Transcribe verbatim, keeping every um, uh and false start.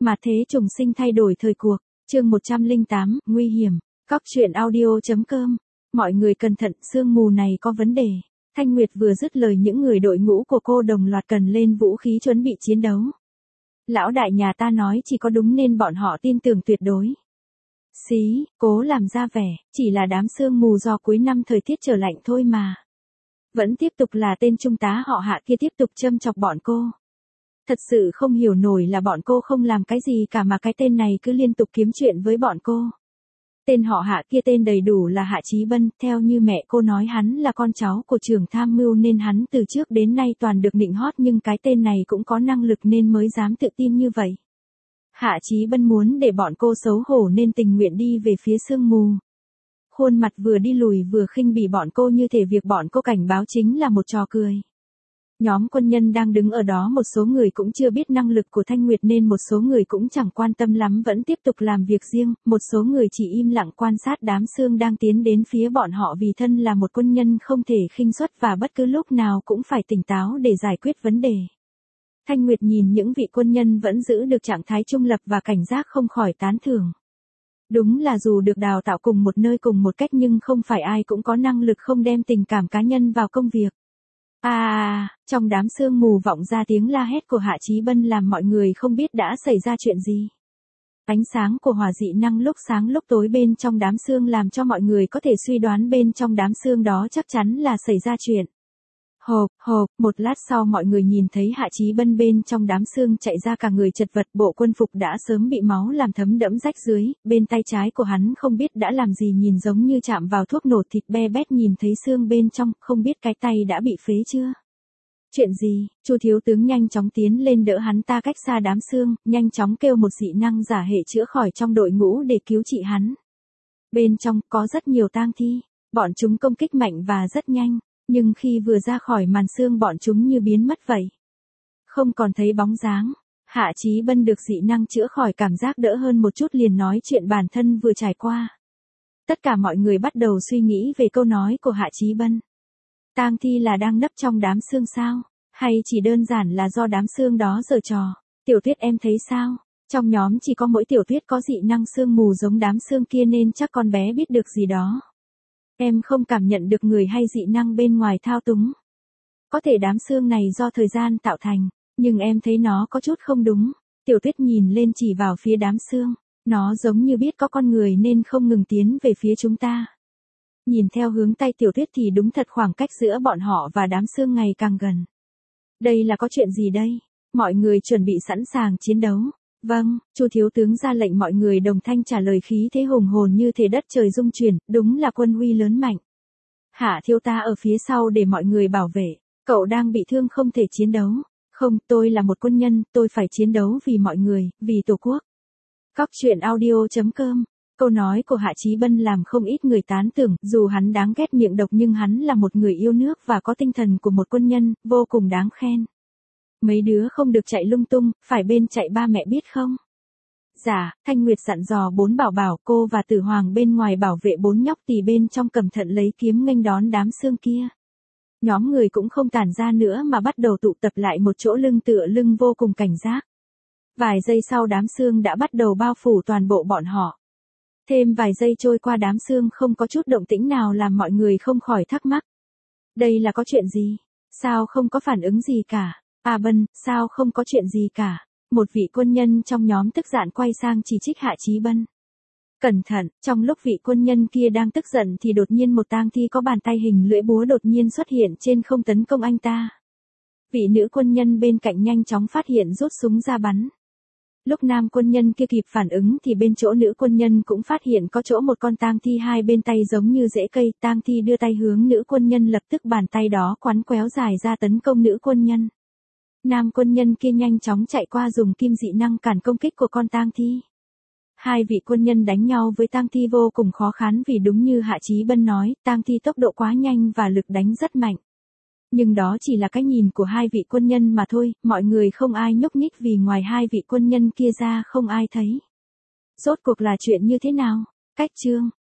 Mà thế trùng sinh thay đổi thời cuộc, chương một trăm lẻ tám, nguy hiểm, cóc truyện audio.com. Mọi người cẩn thận, sương mù này có vấn đề. Thanh Nguyệt vừa dứt lời những người đội ngũ của cô đồng loạt cần lên vũ khí chuẩn bị chiến đấu. Lão đại nhà ta nói chỉ có đúng nên bọn họ tin tưởng tuyệt đối. Xí, cố làm ra vẻ, chỉ là đám sương mù do cuối năm thời tiết trở lạnh thôi mà. Vẫn tiếp tục là tên trung tá họ Hạ kia tiếp tục châm chọc bọn cô. Thật sự không hiểu nổi là bọn cô không làm cái gì cả mà cái tên này cứ liên tục kiếm chuyện với bọn cô. Tên họ Hạ kia tên đầy đủ là Hạ Chí Bân, theo như mẹ cô nói hắn là con cháu của trưởng tham mưu nên hắn từ trước đến nay toàn được nịnh hót, nhưng cái tên này cũng có năng lực nên mới dám tự tin như vậy. Hạ Chí Bân muốn để bọn cô xấu hổ nên tình nguyện đi về phía sương mù. Khuôn mặt vừa đi lùi vừa khinh bỉ bọn cô như thể việc bọn cô cảnh báo chính là một trò cười. Nhóm quân nhân đang đứng ở đó một số người cũng chưa biết năng lực của Thanh Nguyệt nên một số người cũng chẳng quan tâm lắm, vẫn tiếp tục làm việc riêng, một số người chỉ im lặng quan sát đám sương đang tiến đến phía bọn họ vì thân là một quân nhân không thể khinh suất và bất cứ lúc nào cũng phải tỉnh táo để giải quyết vấn đề. Thanh Nguyệt nhìn những vị quân nhân vẫn giữ được trạng thái trung lập và cảnh giác không khỏi tán thưởng. Đúng là dù được đào tạo cùng một nơi cùng một cách nhưng không phải ai cũng có năng lực không đem tình cảm cá nhân vào công việc. À, trong đám sương mù vọng ra tiếng la hét của Hạ Chí Bân làm mọi người không biết đã xảy ra chuyện gì. Ánh sáng của hỏa dị năng lúc sáng lúc tối bên trong đám sương làm cho mọi người có thể suy đoán bên trong đám sương đó chắc chắn là xảy ra chuyện. Hộp, hộp, một lát sau mọi người nhìn thấy Hạ Chí Bân bên trong đám sương chạy ra cả người chật vật, bộ quân phục đã sớm bị máu làm thấm đẫm rách dưới, bên tay trái của hắn không biết đã làm gì nhìn giống như chạm vào thuốc nổ, thịt be bét nhìn thấy xương bên trong, không biết cái tay đã bị phế chưa. Chuyện gì? Chu thiếu tướng nhanh chóng tiến lên đỡ hắn ta cách xa đám sương, nhanh chóng kêu một dị năng giả hệ chữa khỏi trong đội ngũ để cứu trị hắn. Bên trong có rất nhiều tang thi, bọn chúng công kích mạnh và rất nhanh. Nhưng khi vừa ra khỏi màn sương bọn chúng như biến mất vậy. Không còn thấy bóng dáng. Hạ Chí Bân được dị năng chữa khỏi cảm giác đỡ hơn một chút liền nói chuyện bản thân vừa trải qua. Tất cả mọi người bắt đầu suy nghĩ về câu nói của Hạ Chí Bân. Tang thi là đang nấp trong đám sương sao? Hay chỉ đơn giản là do đám sương đó giở trò? Tiểu Tuyết em thấy sao? Trong nhóm chỉ có mỗi Tiểu Tuyết có dị năng sương mù giống đám sương kia nên chắc con bé biết được gì đó. Em không cảm nhận được người hay dị năng bên ngoài thao túng. Có thể đám sương này do thời gian tạo thành, nhưng em thấy nó có chút không đúng. Tiểu Tuyết nhìn lên chỉ vào phía đám sương, nó giống như biết có con người nên không ngừng tiến về phía chúng ta. Nhìn theo hướng tay Tiểu Tuyết thì đúng thật khoảng cách giữa bọn họ và đám sương ngày càng gần. Đây là có chuyện gì đây? Mọi người chuẩn bị sẵn sàng chiến đấu. Vâng, Chu thiếu tướng ra lệnh, mọi người đồng thanh trả lời, khí thế hùng hồn như thể đất trời rung chuyển, đúng là quân huy lớn mạnh. Hạ thiếu tá ở phía sau để mọi người bảo vệ, cậu đang bị thương không thể chiến đấu. Không, tôi là một quân nhân, tôi phải chiến đấu vì mọi người, vì Tổ quốc. Cóc truyện audio.com. Câu nói của Hạ Chí Bân làm không ít người tán tưởng, dù hắn đáng ghét miệng độc nhưng hắn là một người yêu nước và có tinh thần của một quân nhân, vô cùng đáng khen. Mấy đứa không được chạy lung tung, phải bên chạy ba mẹ biết không? Dạ, Thanh Nguyệt dặn dò bốn bảo bảo, cô và Tử Hoàng bên ngoài bảo vệ bốn nhóc tỳ bên trong cẩn thận lấy kiếm nghênh đón đám sương kia. Nhóm người cũng không tản ra nữa mà bắt đầu tụ tập lại một chỗ, lưng tựa lưng vô cùng cảnh giác. Vài giây sau đám sương đã bắt đầu bao phủ toàn bộ bọn họ. Thêm vài giây trôi qua đám sương không có chút động tĩnh nào làm mọi người không khỏi thắc mắc. Đây là có chuyện gì? Sao không có phản ứng gì cả? À Bân, sao không có chuyện gì cả? Một vị quân nhân trong nhóm tức giận quay sang chỉ trích Hạ Chí Bân. Cẩn thận, trong lúc vị quân nhân kia đang tức giận thì đột nhiên một tang thi có bàn tay hình lưỡi búa đột nhiên xuất hiện trên không tấn công anh ta. Vị nữ quân nhân bên cạnh nhanh chóng phát hiện rút súng ra bắn. Lúc nam quân nhân kia kịp phản ứng thì bên chỗ nữ quân nhân cũng phát hiện có chỗ một con tang thi hai bên tay giống như rễ cây, tang thi đưa tay hướng nữ quân nhân, lập tức bàn tay đó quắn quéo dài ra tấn công nữ quân nhân. Nam quân nhân kia nhanh chóng chạy qua dùng kim dị năng cản công kích của con tang thi. Hai vị quân nhân đánh nhau với tang thi vô cùng khó khăn vì đúng như Hạ Chí Bân nói, tang thi tốc độ quá nhanh và lực đánh rất mạnh. Nhưng đó chỉ là cái nhìn của hai vị quân nhân mà thôi, mọi người không ai nhúc nhích vì ngoài hai vị quân nhân kia ra không ai thấy. Rốt cuộc là chuyện như thế nào? Cách chương